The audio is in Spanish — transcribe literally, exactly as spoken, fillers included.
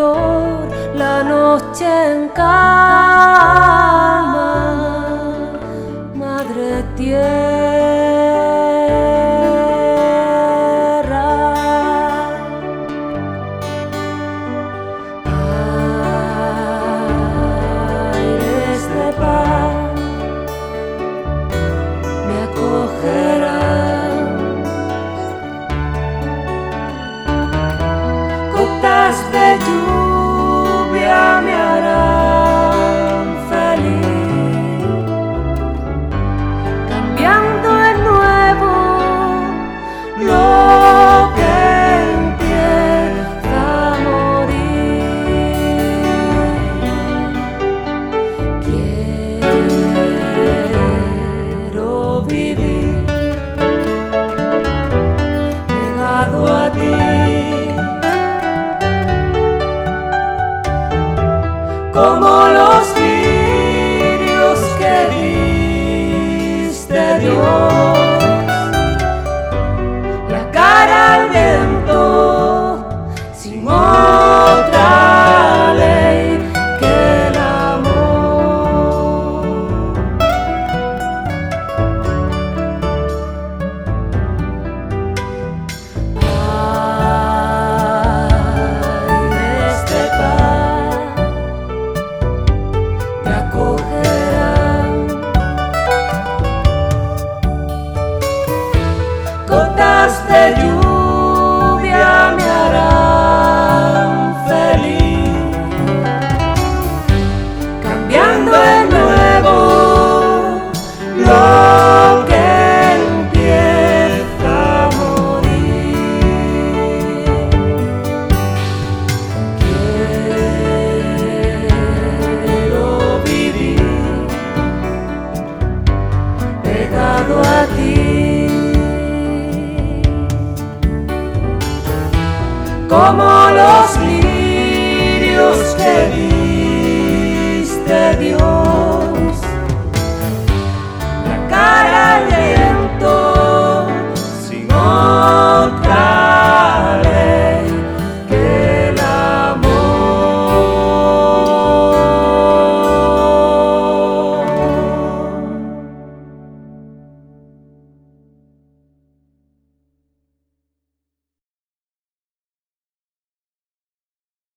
flor, la noche en calma, madre tierra. Aires de paz me acogerán, gotas de lluvia me harán feliz, cambiando de nuevo lo que empieza a morir. Quiero vivir pegado a ti, como los lirios que diste, Dios, la cara al viento, sin otra ley que el amor. Aires de paz me acogerán, gotas de lluvia me harán feliz, cambiando de nuevo lo que empieza a morir. Quiero vivir pegado a ti, como los